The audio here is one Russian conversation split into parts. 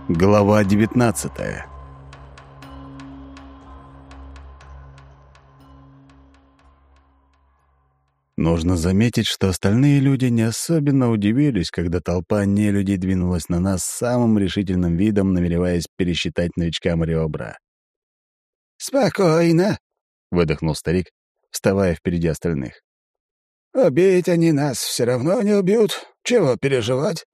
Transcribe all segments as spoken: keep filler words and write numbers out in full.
Глава девятнадцатая. Нужно заметить, что остальные люди не особенно удивились, когда толпа нелюдей двинулась на нас с самым решительным видом, намереваясь пересчитать новичкам ребра. «Спокойно», — выдохнул старик, вставая впереди остальных. «Убить они нас все равно не убьют. Чего переживать?»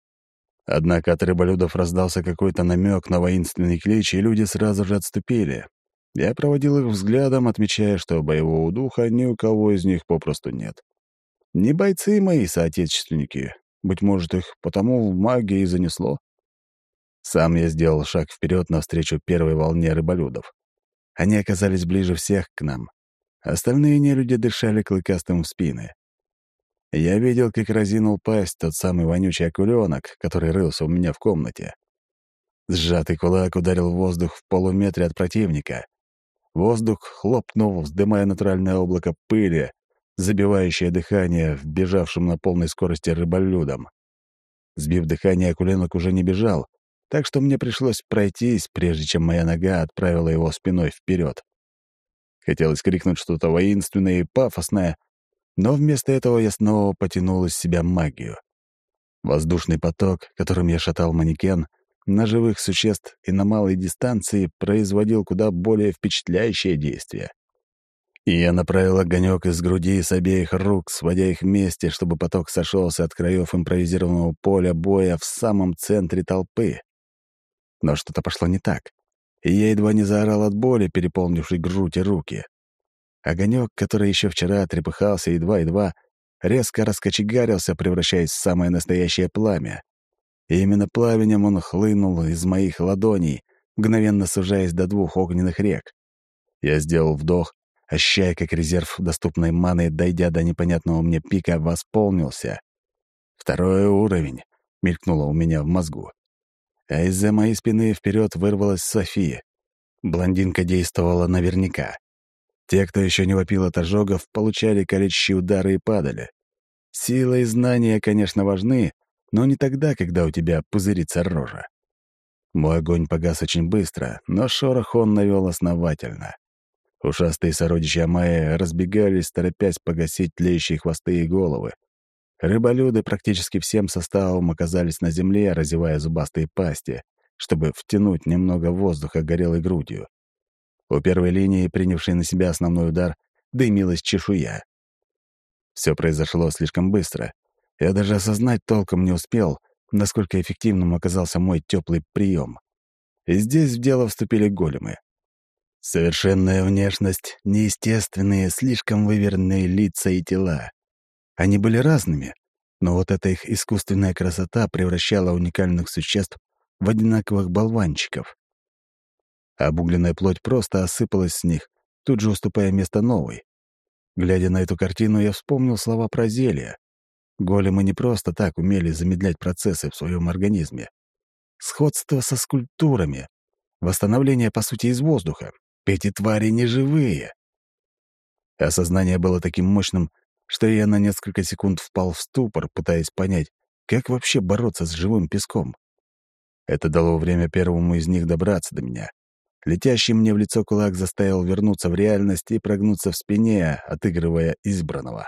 Однако от рыболюдов раздался какой-то намек на воинственный клич, и люди сразу же отступили. Я проводил их взглядом, отмечая, что боевого духа ни у кого из них попросту нет. Не бойцы мои соотечественники. Быть может, их потому в магии и занесло. Сам я сделал шаг вперед навстречу первой волне рыболюдов. Они оказались ближе всех к нам. Остальные нелюди дышали клыкастым в спины. Я видел, как разинул пасть тот самый вонючий акуленок, который рылся у меня в комнате. Сжатый кулак ударил в воздух в полуметре от противника. Воздух хлопнул, вздымая натуральное облако пыли, забивающее дыхание вбежавшим на полной скорости рыболюдам. Сбив дыхание, акуленок уже не бежал, так что мне пришлось пройтись, прежде чем моя нога отправила его спиной вперед. Хотелось крикнуть что-то воинственное и пафосное, но вместо этого я снова потянул из себя магию. Воздушный поток, которым я шатал манекен, на живых существ и на малой дистанции производил куда более впечатляющее действие. И я направил огонек из груди с обеих рук, сводя их вместе, чтобы поток сошелся от краев импровизированного поля боя в самом центре толпы. Но что-то пошло не так, и я едва не заорал от боли, переполнившей грудь и руки. Огонек, который еще вчера трепыхался едва-едва, резко раскочегарился, превращаясь в самое настоящее пламя. И именно пламенем он хлынул из моих ладоней, мгновенно сужаясь до двух огненных рек. Я сделал вдох, ощущая, как резерв доступной маны, дойдя до непонятного мне пика, восполнился. «Второй уровень», — мелькнуло у меня в мозгу. А из-за моей спины вперед вырвалась София. Блондинка действовала наверняка. Те, кто еще не вопил от ожогов, получали колющие удары и падали. Сила и знания, конечно, важны, но не тогда, когда у тебя пузырится рожа. Мой огонь погас очень быстро, но шорох он навел основательно. Ушастые сородичи Амайи разбегались, торопясь погасить тлеющие хвосты и головы. Рыболюды практически всем составом оказались на земле, разевая зубастые пасти, чтобы втянуть немного воздуха горелой грудью. У первой линии, принявшей на себя основной удар, дымилась чешуя. Все произошло слишком быстро. Я даже осознать толком не успел, насколько эффективным оказался мой теплый прием. И здесь в дело вступили големы. Совершенная внешность, неестественные, слишком выверенные лица и тела. Они были разными, но вот эта их искусственная красота превращала уникальных существ в одинаковых болванчиков. Обугленная плоть просто осыпалась с них, тут же уступая место новой. Глядя на эту картину, я вспомнил слова про зелья. Големы не просто так умели замедлять процессы в своем организме. Сходство со скульптурами, восстановление, по сути, из воздуха. Эти твари не живые. Осознание было таким мощным, что я на несколько секунд впал в ступор, пытаясь понять, как вообще бороться с живым песком. Это дало время первому из них добраться до меня. Летящий мне в лицо кулак заставил вернуться в реальность и прогнуться в спине, отыгрывая избранного.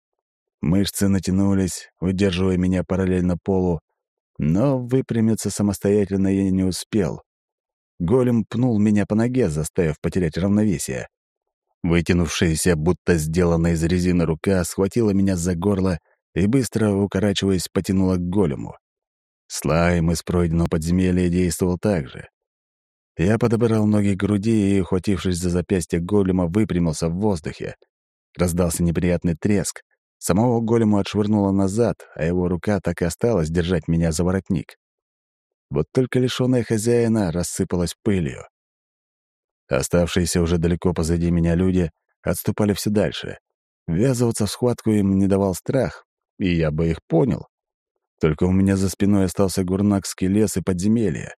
Мышцы натянулись, удерживая меня параллельно полу, но выпрямиться самостоятельно я не успел. Голем пнул меня по ноге, заставив потерять равновесие. Вытянувшаяся, будто сделанная из резины рука, схватила меня за горло и, быстро укорачиваясь, потянула к голему. Слайм из пройденного подземелья действовал так же. Я подобрал ноги к груди и, ухватившись за запястье голема, выпрямился в воздухе. Раздался неприятный треск. Самого голема отшвырнуло назад, а его рука так и осталась держать меня за воротник. Вот только лишённая хозяина рассыпалась пылью. Оставшиеся уже далеко позади меня люди отступали все дальше. Ввязываться в схватку им не давал страх, и я бы их понял. Только у меня за спиной остался гурнакский лес и подземелье.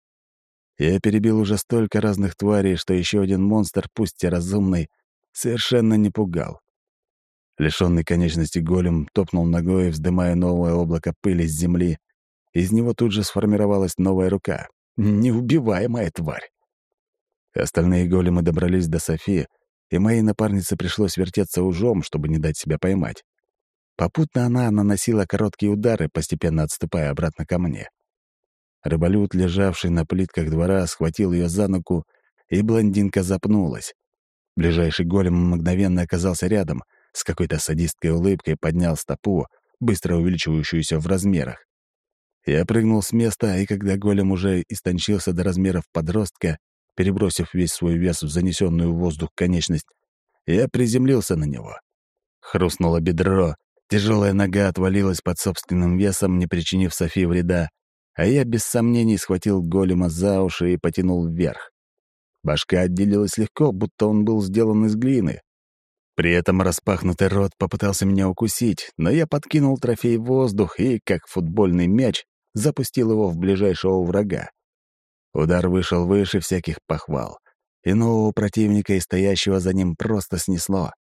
Я перебил уже столько разных тварей, что еще один монстр, пусть и разумный, совершенно не пугал. Лишённый конечности голем топнул ногой, вздымая новое облако пыли с земли. Из него тут же сформировалась новая рука. Неубиваемая тварь. Остальные големы добрались до Софи, и моей напарнице пришлось вертеться ужом, чтобы не дать себя поймать. Попутно она наносила короткие удары, постепенно отступая обратно ко мне. Рыболюд, лежавший на плитках двора, схватил ее за ногу, и блондинка запнулась. Ближайший голем мгновенно оказался рядом, с какой-то садистской улыбкой поднял стопу, быстро увеличивающуюся в размерах. Я прыгнул с места, и когда голем уже истончился до размеров подростка, перебросив весь свой вес в занесенную в воздух конечность, я приземлился на него. Хрустнуло бедро, тяжелая нога отвалилась под собственным весом, не причинив Софии вреда, а я без сомнений схватил голема за уши и потянул вверх. Башка отделилась легко, будто он был сделан из глины. При этом распахнутый рот попытался меня укусить, но я подкинул трофей в воздух и, как футбольный мяч, запустил его в ближайшего врага. Удар вышел выше всяких похвал, и нового противника и стоящего за ним просто снесло.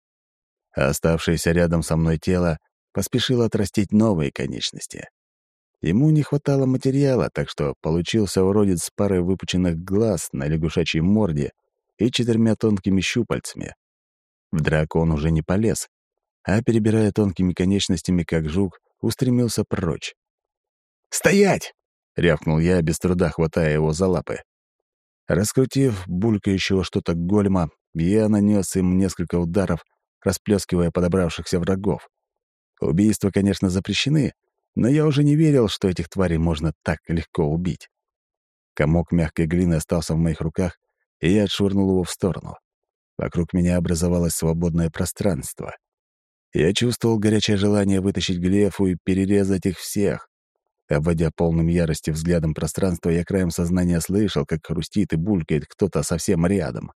А оставшееся рядом со мной тело поспешило отрастить новые конечности. Ему не хватало материала, так что получился уродец с парой выпученных глаз на лягушачьей морде и четырьмя тонкими щупальцами. В драку он уже не полез, а, перебирая тонкими конечностями, как жук, устремился прочь. «Стоять!» — рявкнул я, без труда хватая его за лапы. Раскрутив булькающего что-то голема, я нанес им несколько ударов, расплескивая подобравшихся врагов. Убийства, конечно, запрещены, но я уже не верил, что этих тварей можно так легко убить. Комок мягкой глины остался в моих руках, и я отшвырнул его в сторону. Вокруг меня образовалось свободное пространство. Я чувствовал горячее желание вытащить глефу и перерезать их всех. Обводя полным ярости взглядом пространство, я краем сознания слышал, как хрустит и булькает кто-то совсем рядом.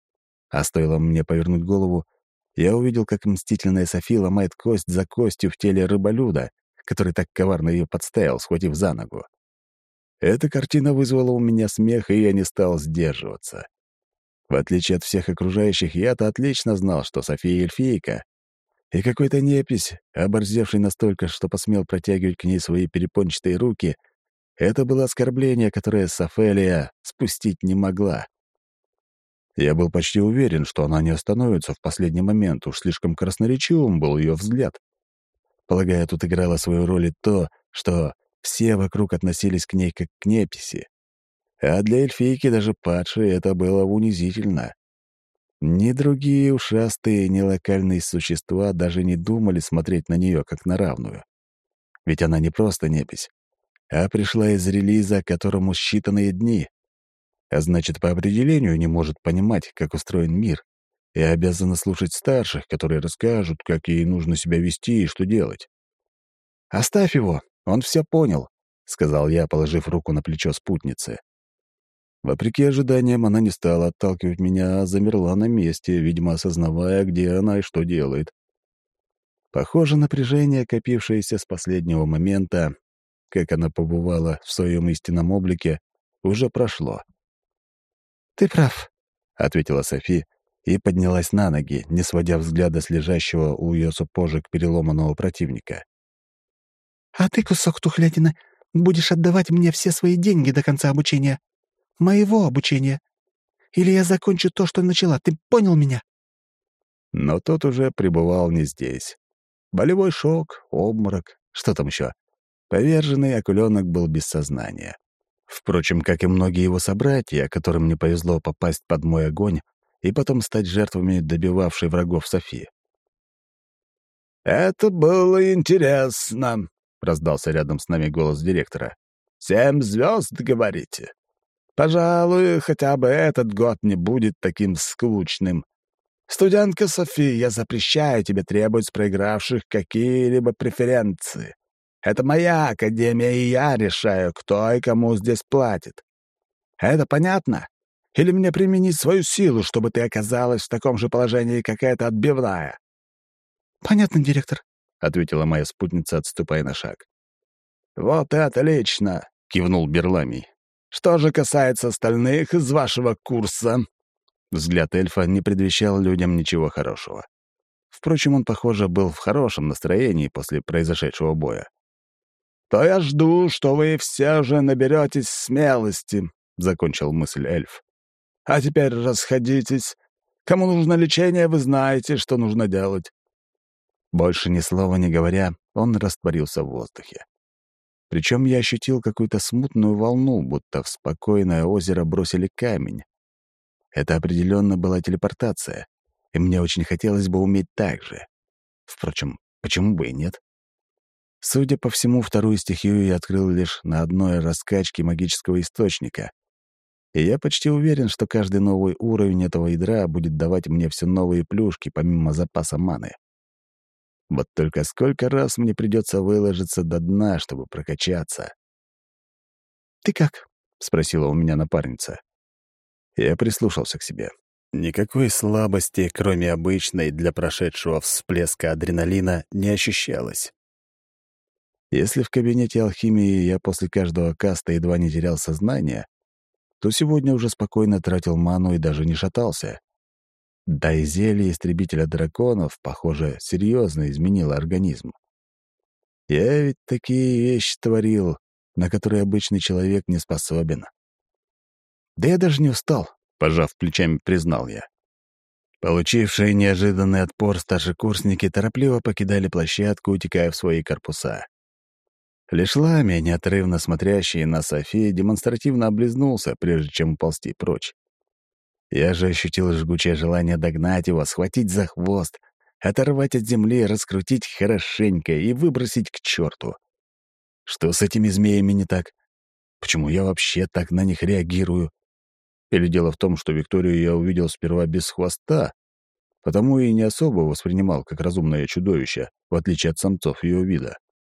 А стоило мне повернуть голову, я увидел, как мстительная Софи ломает кость за костью в теле рыболюда, который так коварно ее подставил, схватив за ногу. Эта картина вызвала у меня смех, и я не стал сдерживаться. В отличие от всех окружающих, я-то отлично знал, что София эльфийка, и какой-то непись, оборзевший настолько, что посмел протягивать к ней свои перепончатые руки, это было оскорбление, которое Софелия спустить не могла. Я был почти уверен, что она не остановится в последний момент, уж слишком красноречивым был ее взгляд. Полагаю, тут играло свою роль и то, что все вокруг относились к ней как к неписи. А для эльфийки даже падшей это было унизительно. Ни другие ушастые, ни локальные существа даже не думали смотреть на нее как на равную. Ведь она не просто непись, а пришла из релиза, которому считанные дни. А значит, по определению не может понимать, как устроен мир, и обязана слушать старших, которые расскажут, как ей нужно себя вести и что делать. «Оставь его, он все понял», — сказал я, положив руку на плечо спутницы. Вопреки ожиданиям, она не стала отталкивать меня, а замерла на месте, видимо, осознавая, где она и что делает. Похоже, напряжение, копившееся с последнего момента, как она побывала в своем истинном облике, уже прошло. «Ты прав», — ответила Софи и поднялась на ноги, не сводя взгляда с лежащего у ее сапожек переломанного противника. «А ты, кусок тухлятины, будешь отдавать мне все свои деньги до конца обучения. Моего обучения. Или я закончу то, что начала. Ты понял меня?» Но тот уже пребывал не здесь. Болевой шок, обморок, что там еще? Поверженный акуленок был без сознания. Впрочем, как и многие его собратья, которым не повезло попасть под мой огонь и потом стать жертвами добивавшей врагов Софи. «Это было интересно», — раздался рядом с нами голос директора. «Семь звезд, говорите? Пожалуй, хотя бы этот год не будет таким скучным. Студентка Софи, я запрещаю тебе требовать с проигравших какие-либо преференции. Это моя академия, и я решаю, кто и кому здесь платит. Это понятно? Или мне применить свою силу, чтобы ты оказалась в таком же положении, как эта отбивная?» «Понятно, директор», — ответила моя спутница, отступая на шаг. «Вот и отлично», — кивнул Берламий. «Что же касается остальных из вашего курса?» Взгляд эльфа не предвещал людям ничего хорошего. Впрочем, он, похоже, был в хорошем настроении после произошедшего боя. то я жду, что вы все же наберетесь смелости», — закончил мысль эльф. «А теперь расходитесь. Кому нужно лечение, вы знаете, что нужно делать». Больше ни слова не говоря, он растворился в воздухе. Причем я ощутил какую-то смутную волну, будто в спокойное озеро бросили камень. Это определенно была телепортация, и мне очень хотелось бы уметь так же. Впрочем, почему бы и нет? Судя по всему, вторую стихию я открыл лишь на одной раскачке магического источника, и я почти уверен, что каждый новый уровень этого ядра будет давать мне все новые плюшки, помимо запаса маны. Вот только сколько раз мне придется выложиться до дна, чтобы прокачаться. «Ты как?» — спросила у меня напарница. Я прислушался к себе. Никакой слабости, кроме обычной для прошедшего всплеска адреналина, не ощущалось. Если в кабинете алхимии я после каждого каста едва не терял сознание, то сегодня уже спокойно тратил ману и даже не шатался. Да и зелье истребителя драконов, похоже, серьезно изменило организм. Я ведь такие вещи творил, на которые обычный человек не способен. Да я даже не устал, пожав плечами, признал я. Получившие неожиданный отпор старшекурсники торопливо покидали площадку, утекая в свои корпуса. Лишь Ламия, неотрывно смотрящий на Софи, демонстративно облизнулся, прежде чем уползти прочь. Я же ощутил жгучее желание догнать его, схватить за хвост, оторвать от земли, раскрутить хорошенько и выбросить к черту. Что с этими змеями не так? Почему я вообще так на них реагирую? Или дело в том, что Викторию я увидел сперва без хвоста, потому и не особо воспринимал как разумное чудовище, в отличие от самцов ее вида.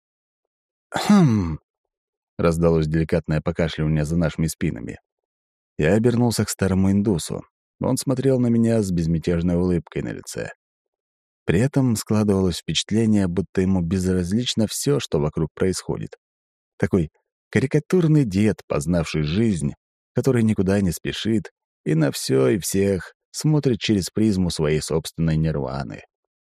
«Хм!» — раздалось деликатное покашливание за нашими спинами. Я обернулся к старому индусу. Он смотрел на меня с безмятежной улыбкой на лице. При этом складывалось впечатление, будто ему безразлично все, что вокруг происходит. Такой карикатурный дед, познавший жизнь, который никуда не спешит и на все и всех смотрит через призму своей собственной нирваны.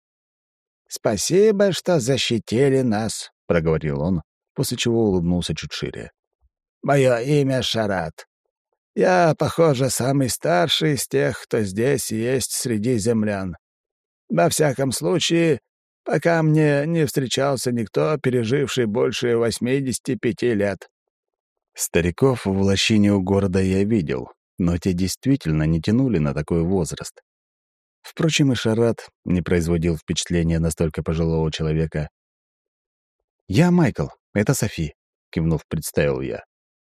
«Спасибо, что защитили нас», — проговорил он, после чего улыбнулся чуть шире. «Мое имя Шарат. Я, похоже, самый старший из тех, кто здесь есть среди землян. Во всяком случае, пока мне не встречался никто, переживший больше восьмидесяти пяти лет». Стариков в лощине у города я видел, но те действительно не тянули на такой возраст. Впрочем, и Шарат не производил впечатления настолько пожилого человека. «Я Майкл, это Софи», — кивнув, представил я.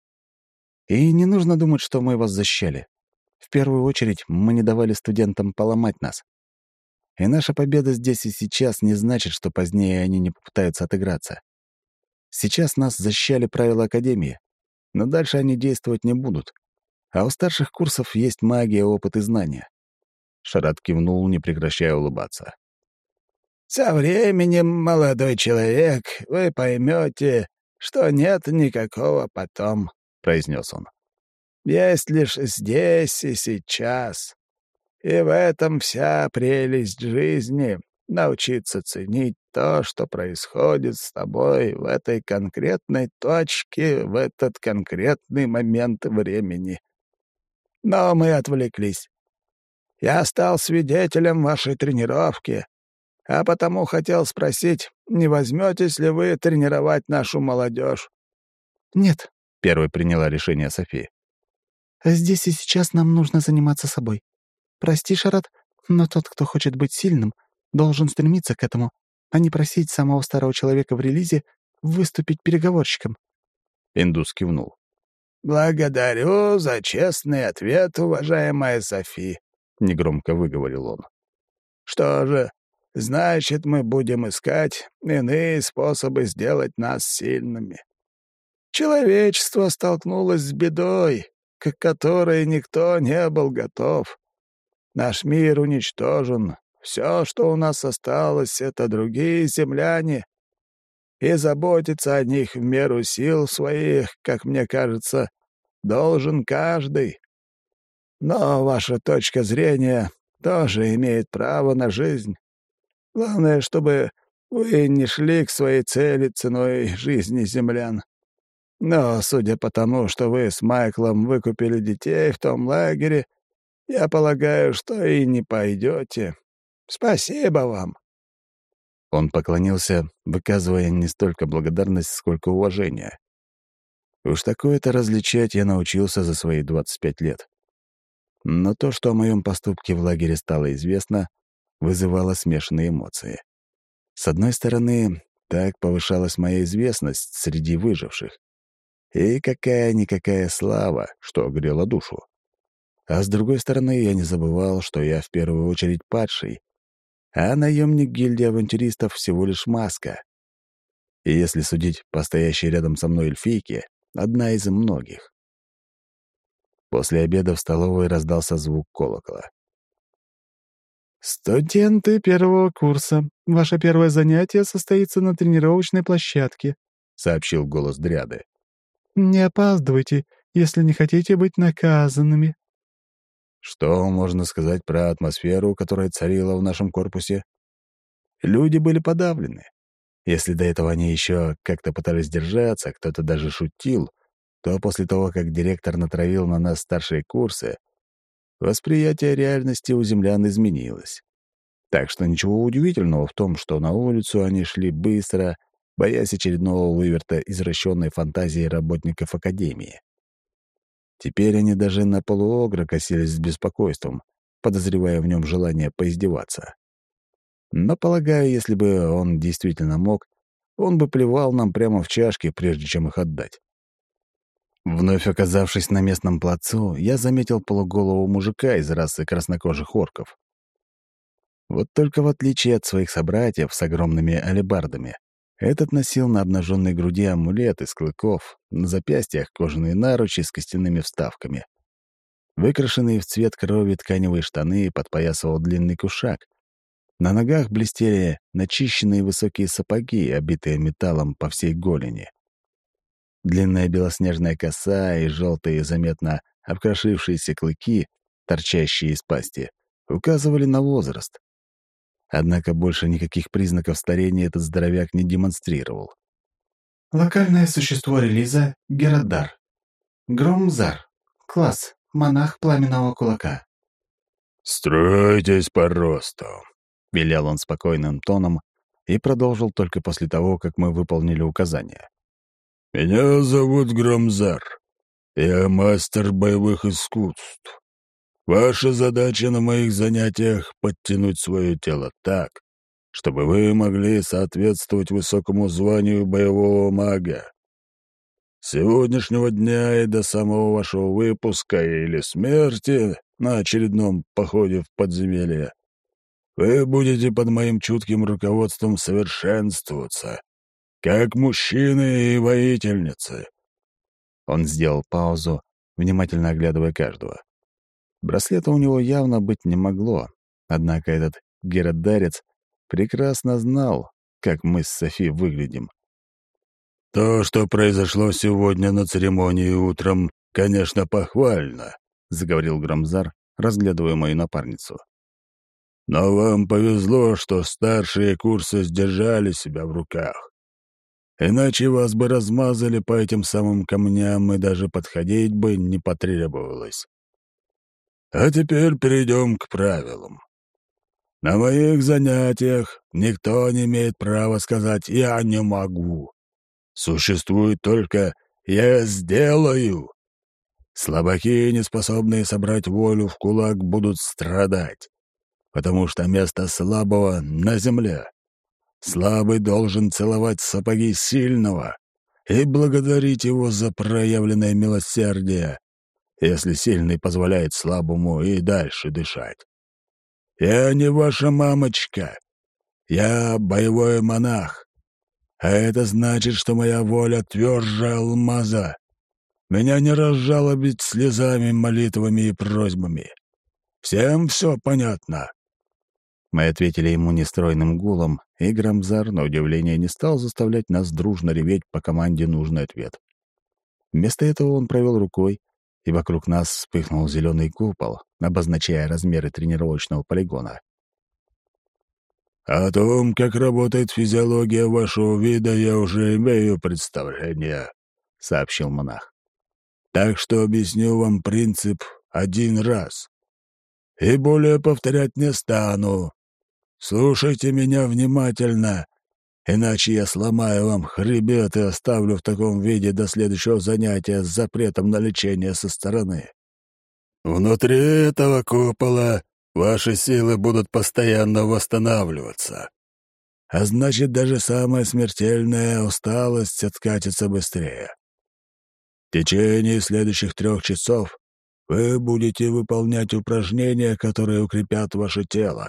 «И не нужно думать, что мы вас защищали. В первую очередь мы не давали студентам поломать нас. И наша победа здесь и сейчас не значит, что позднее они не попытаются отыграться. Сейчас нас защищали правила Академии, но дальше они действовать не будут. А у старших курсов есть магия, опыт и знания». Шарат кивнул, не прекращая улыбаться. «Со временем, молодой человек, вы поймете, что нет никакого потом», — произнес он. «Есть лишь здесь и сейчас. И в этом вся прелесть жизни — научиться ценить то, что происходит с тобой в этой конкретной точке, в этот конкретный момент времени. Но мы отвлеклись. Я стал свидетелем вашей тренировки, а потому хотел спросить, не возьметесь ли вы тренировать нашу молодежь?» «Нет», — первой приняла решение София. «Здесь и сейчас нам нужно заниматься собой. Прости, Шарат, но тот, кто хочет быть сильным, должен стремиться к этому, а не просить самого старого человека в релизе выступить переговорщиком». Индус кивнул. «Благодарю за честный ответ, уважаемая Софи», — негромко выговорил он. «Что же, значит, мы будем искать иные способы сделать нас сильными. Человечество столкнулось с бедой, к которой никто не был готов. Наш мир уничтожен. Все, что у нас осталось, — это другие земляне. И заботиться о них в меру сил своих, как мне кажется, должен каждый. Но ваша точка зрения тоже имеет право на жизнь. Главное, чтобы Вы не шли к своей цели ценой жизни землян. Но, судя по тому, что вы с Майклом выкупили детей в том лагере, я полагаю, что и не пойдете. Спасибо вам». Он поклонился, выказывая не столько благодарность, сколько уважение. Уж такое-то различать я научился за свои двадцать пять лет. Но то, что о моем поступке в лагере стало известно, вызывало смешанные эмоции. С одной стороны, так повышалась моя известность среди выживших. И какая-никакая слава, что грела душу. А с другой стороны, я не забывал, что я в первую очередь падший, а наемник гильдии авантюристов всего лишь маска. И если судить по стоящей рядом со мной эльфийке, одна из многих. После обеда в столовой раздался звук колокола. «Студенты первого курса, ваше первое занятие состоится на тренировочной площадке», — сообщил голос Дряды. «Не опаздывайте, если не хотите быть наказанными». Что можно сказать про атмосферу, которая царила в нашем корпусе? Люди были подавлены. Если до этого они еще как-то пытались держаться, кто-то даже шутил, то после того, как директор натравил на нас старшие курсы, восприятие реальности у землян изменилось. Так что ничего удивительного в том, что на улицу они шли быстро, боясь очередного выверта извращенной фантазии работников Академии. Теперь они даже на полуогра косились с беспокойством, подозревая в нем желание поиздеваться. Но, полагаю, если бы он действительно мог, он бы плевал нам прямо в чашки, прежде чем их отдать. Вновь оказавшись на местном плацу, я заметил полуголого мужика из расы краснокожих орков. Вот только в отличие от своих собратьев с огромными алебардами, этот носил на обнаженной груди амулет из клыков, на запястьях кожаные наручи с костяными вставками. Выкрашенные в цвет крови тканевые штаны подпоясывал длинный кушак. На ногах блестели начищенные высокие сапоги, обитые металлом по всей голени. Длинная белоснежная коса и желтые, заметно обкрошившиеся клыки, торчащие из пасти, указывали на возраст. Однако больше никаких признаков старения этот здоровяк не демонстрировал. Локальное существо релиза — Герадар. Громзар. Класс. Монах пламенного кулака. «Стройтесь по росту», — велел он спокойным тоном и продолжил только после того, как мы выполнили указания. «Меня зовут Громзар. Я мастер боевых искусств. Ваша задача на моих занятиях — подтянуть свое тело так, чтобы вы могли соответствовать высокому званию боевого мага. С сегодняшнего дня и до самого вашего выпуска или смерти на очередном походе в подземелье вы будете под моим чутким руководством совершенствоваться, как мужчины и воительницы». Он сделал паузу, внимательно оглядывая каждого. Браслета у него явно быть не могло, однако этот геродарец прекрасно знал, как мы с Софи выглядим. «То, что произошло сегодня на церемонии утром, конечно, похвально», — заговорил Громзар, разглядывая мою напарницу. «Но вам повезло, что старшие курсы сдержали себя в руках. Иначе вас бы размазали по этим самым камням, и даже подходить бы не потребовалось. А теперь перейдем к правилам. На моих занятиях никто не имеет права сказать «я не могу». Существует только «я сделаю». Слабаки, неспособные собрать волю в кулак, будут страдать, потому что место слабого на земле. Слабый должен целовать сапоги сильного и благодарить его за проявленное милосердие, если сильный позволяет слабому и дальше дышать. Я не ваша мамочка. Я боевой монах. А это значит, что моя воля тверже алмаза. Меня не разжалобить слезами, молитвами и просьбами. Всем все понятно?» Мы ответили ему нестройным гулом, и Громзар, на удивление, не стал заставлять нас дружно реветь по команде нужный ответ. Вместо этого он провел рукой, и вокруг нас вспыхнул зеленый купол, обозначая размеры тренировочного полигона. «О том, как работает физиология вашего вида, я уже имею представление», — сообщил монах. «Так что объясню вам принцип один раз. И более повторять не стану. Слушайте меня внимательно, иначе я сломаю вам хребет и оставлю в таком виде до следующего занятия с запретом на лечение со стороны. Внутри этого купола ваши силы будут постоянно восстанавливаться. А значит, даже самая смертельная усталость откатится быстрее. В течение следующих трех часов вы будете выполнять упражнения, которые укрепят ваше тело.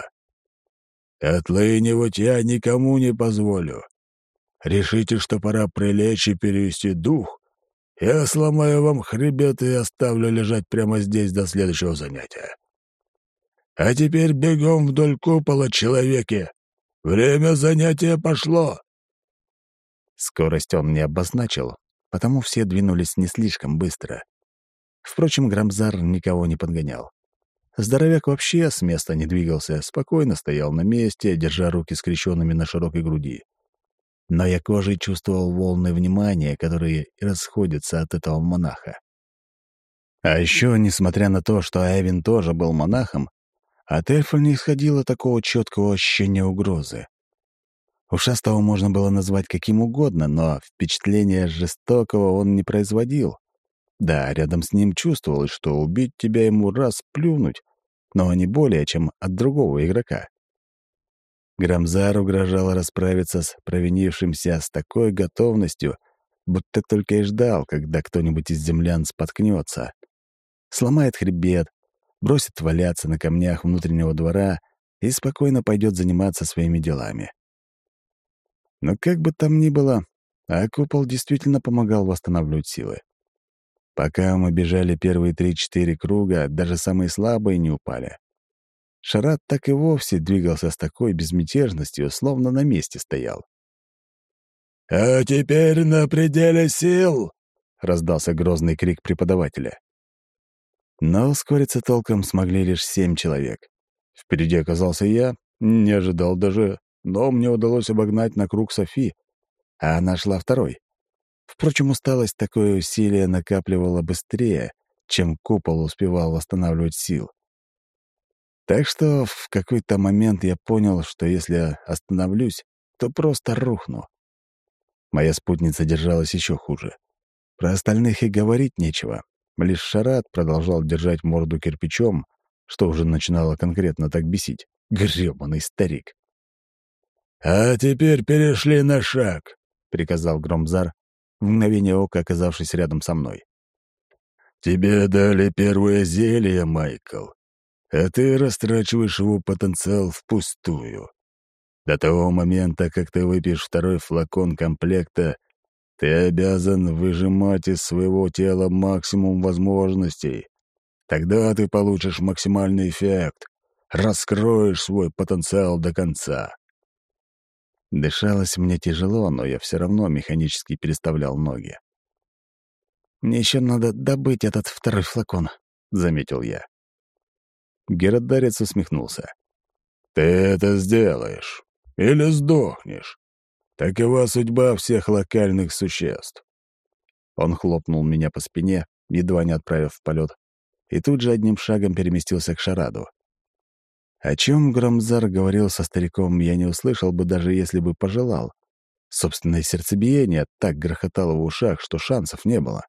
Отлынивать я никому не позволю. Решите, что пора прилечь и перевести дух, я сломаю вам хребет и оставлю лежать прямо здесь до следующего занятия. А теперь бегом вдоль купола, человеки! Время занятия пошло!» Скорость он не обозначил, потому все двинулись не слишком быстро. Впрочем, Грамзар никого не подгонял. Здоровяк вообще с места не двигался, спокойно стоял на месте, держа руки скрещенными на широкой груди. Но я кожей чувствовал волны внимания, которые расходятся от этого монаха. А еще, несмотря на то, что Эвин тоже был монахом, от эльфа не исходило такого четкого ощущения угрозы. Ушастого можно было назвать каким угодно, но впечатления жестокого он не производил. Да, рядом с ним чувствовалось, что убить тебя ему раз плюнуть, но не более, чем от другого игрока. Грамзар угрожал расправиться с провинившимся с такой готовностью, будто только и ждал, когда кто-нибудь из землян споткнется. Сломает хребет, бросит валяться на камнях внутреннего двора и спокойно пойдет заниматься своими делами. Но как бы там ни было, а купол действительно помогал восстанавливать силы. Пока мы бежали первые три-четыре круга, даже самые слабые не упали. Шарат так и вовсе двигался с такой безмятежностью, словно на месте стоял. «А теперь на пределе сил!» — раздался грозный крик преподавателя. Но ускориться толком смогли лишь семь человек. Впереди оказался я, не ожидал даже, но мне удалось обогнать на круг Софи, а она шла второй. Впрочем, усталость такое усилие накапливала быстрее, чем купол успевал восстанавливать сил. Так что в какой-то момент я понял, что если остановлюсь, то просто рухну. Моя спутница держалась еще хуже. Про остальных и говорить нечего. Лишь Шарат продолжал держать морду кирпичом, что уже начинало конкретно так бесить. Грёбаный старик. «А теперь перешли на шаг», — приказал Громзар, в мгновение ока оказавшись рядом со мной. «Тебе дали первое зелье, Майкл, а ты растрачиваешь его потенциал впустую. До того момента, как ты выпьешь второй флакон комплекта, ты обязан выжимать из своего тела максимум возможностей. Тогда ты получишь максимальный эффект, раскроешь свой потенциал до конца». Дышалось мне тяжело, но я все равно механически переставлял ноги. «Мне еще надо добыть этот второй флакон», — заметил я. Геродарец усмехнулся. «Ты это сделаешь. Или сдохнешь. Такова судьба всех локальных существ». Он хлопнул меня по спине, едва не отправив в полет, и тут же одним шагом переместился к Шараду. О чем Громзар говорил со стариком, я не услышал бы, даже если бы пожелал. Собственное сердцебиение так грохотало в ушах, что шансов не было.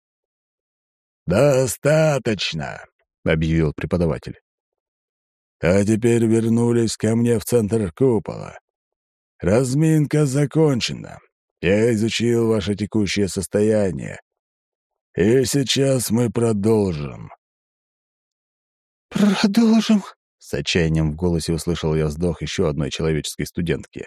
«Достаточно», — объявил преподаватель. «А теперь вернулись ко мне в центр купола. Разминка закончена. Я изучил ваше текущее состояние. И сейчас мы продолжим». «Продолжим?» — с отчаянием в голосе услышал я вздох еще одной человеческой студентки.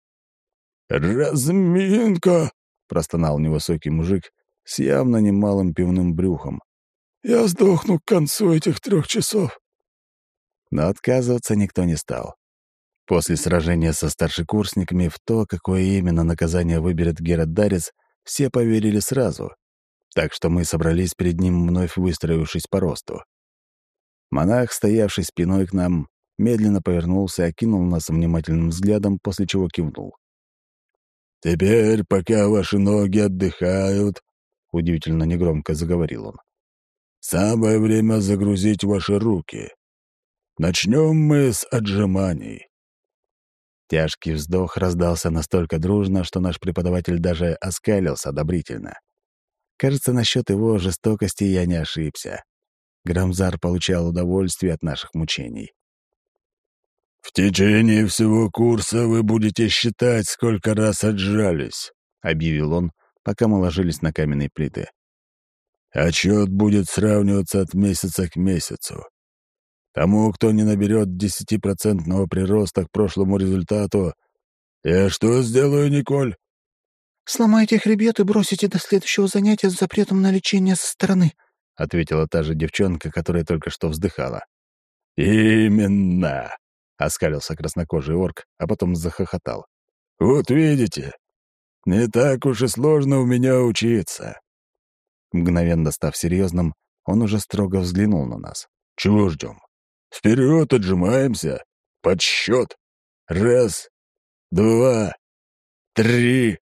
«Разминка!» — простонал невысокий мужик с явно немалым пивным брюхом. «Я сдохну к концу этих трех часов». Но отказываться никто не стал. После сражения со старшекурсниками в то, какое именно наказание выберет Геродарец, все поверили сразу. Так что мы собрались перед ним, вновь выстроившись по росту. Монах, стоявший спиной к нам, медленно повернулся, окинул нас внимательным взглядом, после чего кивнул. «Теперь, пока ваши ноги отдыхают», — удивительно негромко заговорил он, «самое время загрузить ваши руки. Начнем мы с отжиманий». Тяжкий вздох раздался настолько дружно, что наш преподаватель даже оскалился одобрительно. Кажется, насчет его жестокости я не ошибся. Грамзар получал удовольствие от наших мучений. «В течение всего курса вы будете считать, сколько раз отжались», — объявил он, пока мы ложились на каменные плиты. «Отчет будет сравниваться от месяца к месяцу. Тому, кто не наберет десятипроцентного прироста к прошлому результату, я что сделаю, Николь?» «Сломайте хребет и бросите до следующего занятия с запретом на лечение со стороны», — ответила та же девчонка, которая только что вздыхала. «Именно!» — оскалился краснокожий орк, а потом захохотал. «Вот видите, не так уж и сложно у меня учиться». Мгновенно став серьезным, он уже строго взглянул на нас. «Чего ждем? Вперед отжимаемся! Подсчет! Раз, два, три!»